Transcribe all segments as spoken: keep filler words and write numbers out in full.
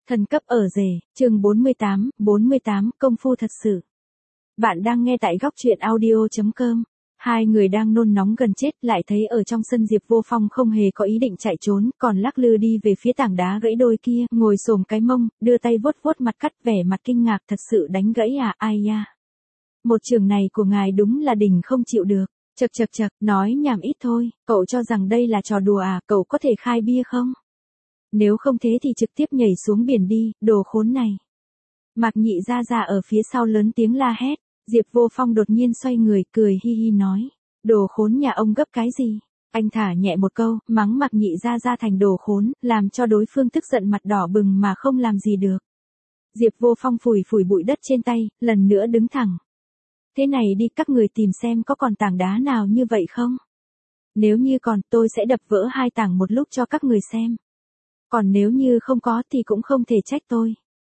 Thần cấp ở rể, chương bốn mươi tám, bốn mươi tám, công phu thật sự. Bạn đang nghe tại góc truyện audio chấm com. Hai người đang nôn nóng gần chết lại thấy ở trong sân Diệp Vô Phong không hề có ý định chạy trốn, còn lắc lư đi về phía tảng đá gãy đôi kia, ngồi xổm cái mông, đưa tay vuốt vuốt mặt cắt vẻ mặt kinh ngạc thật sự đánh gãy à, ai ya. Một trường này của ngài đúng là đỉnh không chịu được, chật chật chật, nói nhảm ít thôi, cậu cho rằng đây là trò đùa à, cậu có thể khai bia không? Nếu không thế thì trực tiếp nhảy xuống biển đi, đồ khốn này. Mạc Nhị Gia Gia ở phía sau lớn tiếng la hét, Diệp Vô Phong đột nhiên xoay người, cười hi hi nói, đồ khốn nhà ông gấp cái gì? Anh thả nhẹ một câu, mắng Mạc Nhị Gia Gia thành đồ khốn, làm cho đối phương tức giận mặt đỏ bừng mà không làm gì được. Diệp Vô Phong phủi phủi bụi đất trên tay, lần nữa đứng thẳng. Thế này đi, các người tìm xem có còn tảng đá nào như vậy không? Nếu như còn, tôi sẽ đập vỡ hai tảng một lúc cho các người xem. Còn nếu như không có thì cũng không thể trách tôi.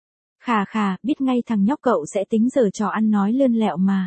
Khà khà, biết ngay thằng nhóc cậu sẽ tính giở trò ăn nói lươn lẹo mà.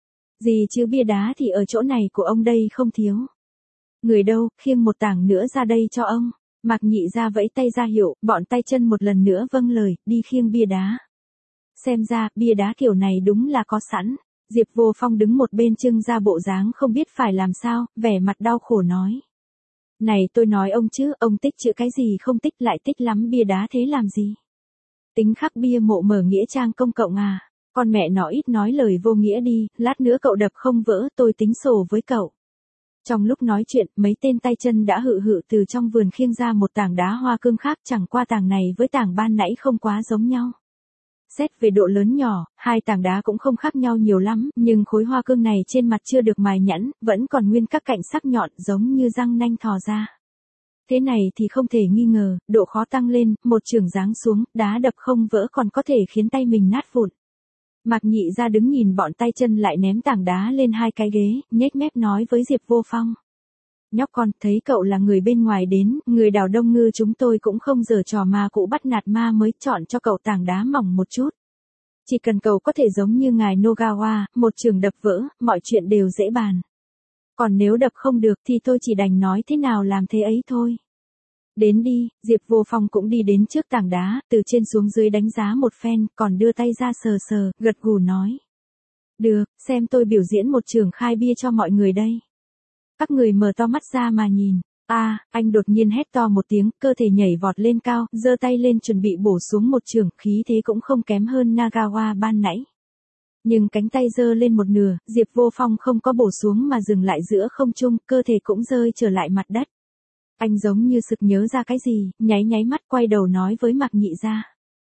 Gì chứ bia đá thì ở chỗ này của ông đây không thiếu. Người đâu, khiêng một tảng nữa ra đây cho ông. Mạc Nhị Gia vẫy tay ra hiệu, bọn tay chân một lần nữa vâng lời, đi khiêng bia đá. Xem ra, bia đá kiểu này đúng là có sẵn. Diệp Vô Phong đứng một bên trưng ra bộ dáng không biết phải làm sao, vẻ mặt đau khổ nói. Này tôi nói ông chứ, ông tích chữ cái gì không tích lại tích lắm bia đá thế làm gì? Tính khắc bia mộ mở nghĩa trang công cộng à? Con mẹ nó ít nói lời vô nghĩa đi, lát nữa cậu đập không vỡ tôi tính sổ với cậu. Trong lúc nói chuyện, mấy tên tay chân đã hự hự từ trong vườn khiêng ra một tảng đá hoa cương khác, chẳng qua tảng này với tảng ban nãy không quá giống nhau. Xét về độ lớn nhỏ, hai tảng đá cũng không khác nhau nhiều lắm, nhưng khối hoa cương này trên mặt chưa được mài nhẵn, vẫn còn nguyên các cạnh sắc nhọn giống như răng nanh thò ra. Thế này thì không thể nghi ngờ, độ khó tăng lên, một chưởng giáng xuống, đá đập không vỡ còn có thể khiến tay mình nát vụn. Mạc Nhị Gia đứng nhìn bọn tay chân lại ném tảng đá lên hai cái ghế, nhếch mép nói với Diệp Vô Phong. Nhóc con, thấy cậu là người bên ngoài đến, người Đào Đông Ngư chúng tôi cũng không giở trò ma cũ bắt nạt ma mới chọn cho cậu tảng đá mỏng một chút. Chỉ cần cậu có thể giống như ngài Nogawa, một trường đập vỡ, mọi chuyện đều dễ bàn. Còn nếu đập không được thì tôi chỉ đành nói thế nào làm thế ấy thôi. Đến đi, Diệp Vô Phong cũng đi đến trước tảng đá, từ trên xuống dưới đánh giá một phen, còn đưa tay ra sờ sờ, gật gù nói. Được, xem tôi biểu diễn một trường khai bia cho mọi người đây. Các người mở to mắt ra mà nhìn. A, à, anh đột nhiên hét to một tiếng, cơ thể nhảy vọt lên cao, giơ tay lên chuẩn bị bổ xuống một trường, khí thế cũng không kém hơn Nagawa ban nãy. Nhưng cánh tay giơ lên một nửa, Diệp Vô Phong không có bổ xuống mà dừng lại giữa không trung, cơ thể cũng rơi trở lại mặt đất. Anh giống như sực nhớ ra cái gì, nháy nháy mắt quay đầu nói với Mạc Nhị Gia.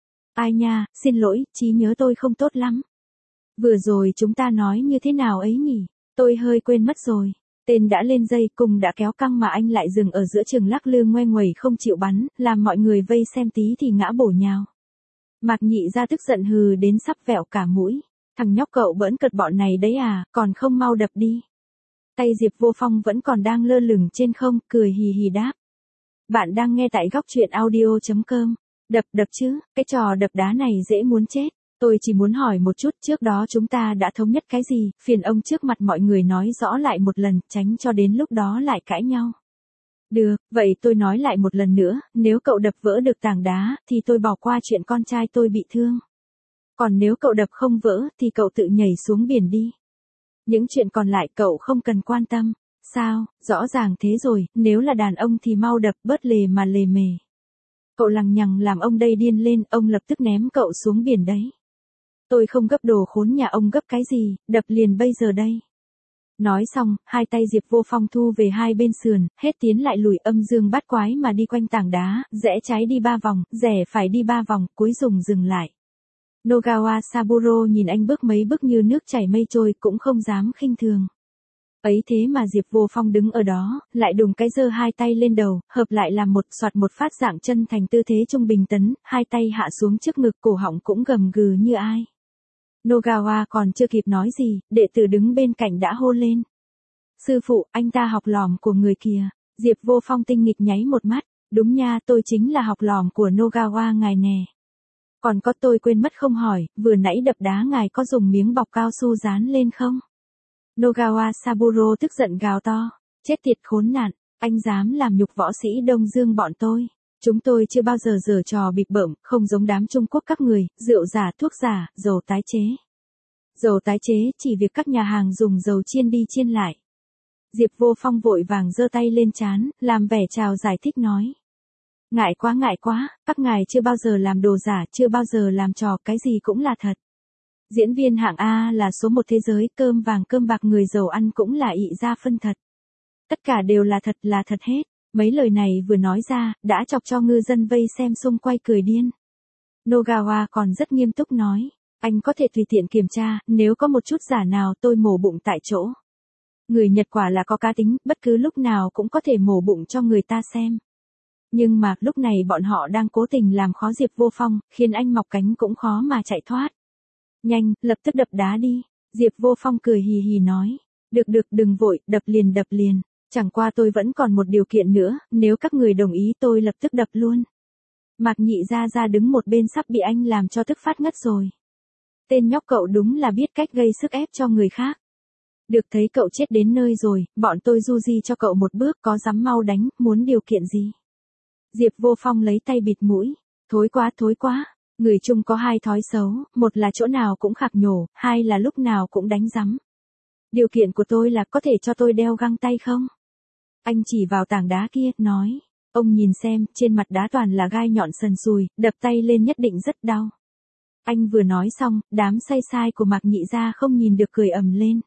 Ai nha, xin lỗi, trí nhớ tôi không tốt lắm. Vừa rồi chúng ta nói như thế nào ấy nhỉ, tôi hơi quên mất rồi. Tên đã lên dây cùng đã kéo căng mà anh lại dừng ở giữa trường lắc lư ngoe nguẩy không chịu bắn, làm mọi người vây xem tí thì ngã bổ nhào. Mạc Nhị Gia tức giận hừ đến sắp vẹo cả mũi. Thằng nhóc cậu bỡn cợt bọn này đấy à, còn không mau đập đi. Tay Diệp Vô Phong vẫn còn đang lơ lửng trên không, cười hì hì đáp. Bạn đang nghe tại góc truyện audio chấm com. Đập đập chứ, cái trò đập đá này dễ muốn chết. Tôi chỉ muốn hỏi một chút, trước đó chúng ta đã thống nhất cái gì, phiền ông trước mặt mọi người nói rõ lại một lần, tránh cho đến lúc đó lại cãi nhau. Được, vậy tôi nói lại một lần nữa, nếu cậu đập vỡ được tảng đá, thì tôi bỏ qua chuyện con trai tôi bị thương. Còn nếu cậu đập không vỡ, thì cậu tự nhảy xuống biển đi. Những chuyện còn lại cậu không cần quan tâm. Sao, rõ ràng thế rồi, nếu là đàn ông thì mau đập bớt lề mà lề mề. Cậu lằng nhằng làm ông đây điên lên, ông lập tức ném cậu xuống biển đấy. Tôi không gấp đồ khốn nhà ông gấp cái gì, đập liền bây giờ đây. Nói xong, hai tay Diệp Vô Phong thu về hai bên sườn, hết tiến lại lùi âm dương bát quái mà đi quanh tảng đá, rẽ trái đi ba vòng, rẽ phải đi ba vòng, cuối cùng dừng lại. Nogawa Saburo nhìn anh bước mấy bước như nước chảy mây trôi cũng không dám khinh thường. Ấy thế mà Diệp Vô Phong đứng ở đó, lại đùng cái giơ hai tay lên đầu, hợp lại làm một soạt một phát dạng chân thành tư thế trung bình tấn, hai tay hạ xuống trước ngực cổ họng cũng gầm gừ như ai. Nogawa còn chưa kịp nói gì, đệ tử đứng bên cạnh đã hô lên. Sư phụ, anh ta học lỏm của người kìa. Diệp Vô Phong tinh nghịch nháy một mắt, đúng nha, tôi chính là học lỏm của Nogawa ngài nè. Còn có tôi quên mất không hỏi, vừa nãy đập đá ngài có dùng miếng bọc cao su dán lên không? Nogawa Saburo tức giận gào to, chết tiệt khốn nạn, anh dám làm nhục võ sĩ Đông Dương bọn tôi. Chúng tôi chưa bao giờ giở trò bịp bợm, không giống đám Trung Quốc các người, rượu giả, thuốc giả, dầu tái chế. Dầu tái chế chỉ việc các nhà hàng dùng dầu chiên đi chiên lại. Diệp Vô Phong vội vàng giơ tay lên trán, làm vẻ chào giải thích nói. Ngại quá ngại quá, các ngài chưa bao giờ làm đồ giả, chưa bao giờ làm trò, cái gì cũng là thật. Diễn viên hạng A là số một thế giới, cơm vàng cơm bạc người giàu ăn cũng là ị ra phân thật. Tất cả đều là thật, là thật hết. Mấy lời này vừa nói ra, đã chọc cho ngư dân vây xem xung quay cười điên. Nogawa còn rất nghiêm túc nói, anh có thể tùy tiện kiểm tra, nếu có một chút giả nào tôi mổ bụng tại chỗ. Người Nhật quả là có cá tính, bất cứ lúc nào cũng có thể mổ bụng cho người ta xem. Nhưng mà, lúc này bọn họ đang cố tình làm khó Diệp Vô Phong, khiến anh mọc cánh cũng khó mà chạy thoát. Nhanh, lập tức đập đá đi. Diệp Vô Phong cười hì hì nói. Được được, đừng vội, đập liền đập liền. Chẳng qua tôi vẫn còn một điều kiện nữa, nếu các người đồng ý tôi lập tức đập luôn. Mạc Nhị Gia Gia đứng một bên sắp bị anh làm cho tức phát ngất rồi. Tên nhóc cậu đúng là biết cách gây sức ép cho người khác. Được thấy cậu chết đến nơi rồi, bọn tôi du di cho cậu một bước, có dám mau đánh, muốn điều kiện gì? Diệp Vô Phong lấy tay bịt mũi. Thối quá thối quá. Người Trung có hai thói xấu, một là chỗ nào cũng khạc nhổ, hai là lúc nào cũng đánh rắm. Điều kiện của tôi là có thể cho tôi đeo găng tay không? Anh chỉ vào tảng đá kia, nói. Ông nhìn xem, trên mặt đá toàn là gai nhọn sần sùi, đập tay lên nhất định rất đau. Anh vừa nói xong, đám say sai của Mạc Nhị Gia không nhìn được cười ầm lên.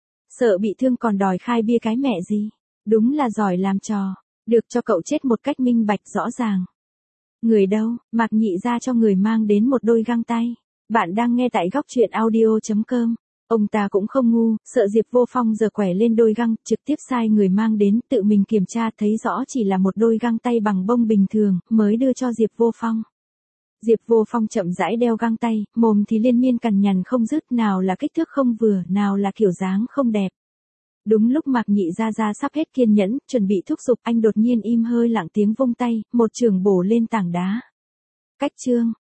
Sợ bị thương còn đòi khai bia cái mẹ gì. Đúng là giỏi làm trò. Được cho cậu chết một cách minh bạch rõ ràng. Người đâu, Mạc Nhị Gia cho người mang đến một đôi găng tay. Bạn đang nghe tại góc truyện audio chấm com. Ông ta cũng không ngu, sợ Diệp Vô Phong giờ quẻ lên đôi găng, trực tiếp sai người mang đến, tự mình kiểm tra thấy rõ chỉ là một đôi găng tay bằng bông bình thường, mới đưa cho Diệp Vô Phong. Diệp Vô Phong chậm rãi đeo găng tay, mồm thì liên miên cằn nhằn không dứt, nào là kích thước không vừa, nào là kiểu dáng không đẹp. Đúng lúc Mạc Nhị Gia Gia sắp hết kiên nhẫn, chuẩn bị thúc giục, anh đột nhiên im hơi lặng tiếng vung tay, một chưởng bổ lên tảng đá. Cách chương.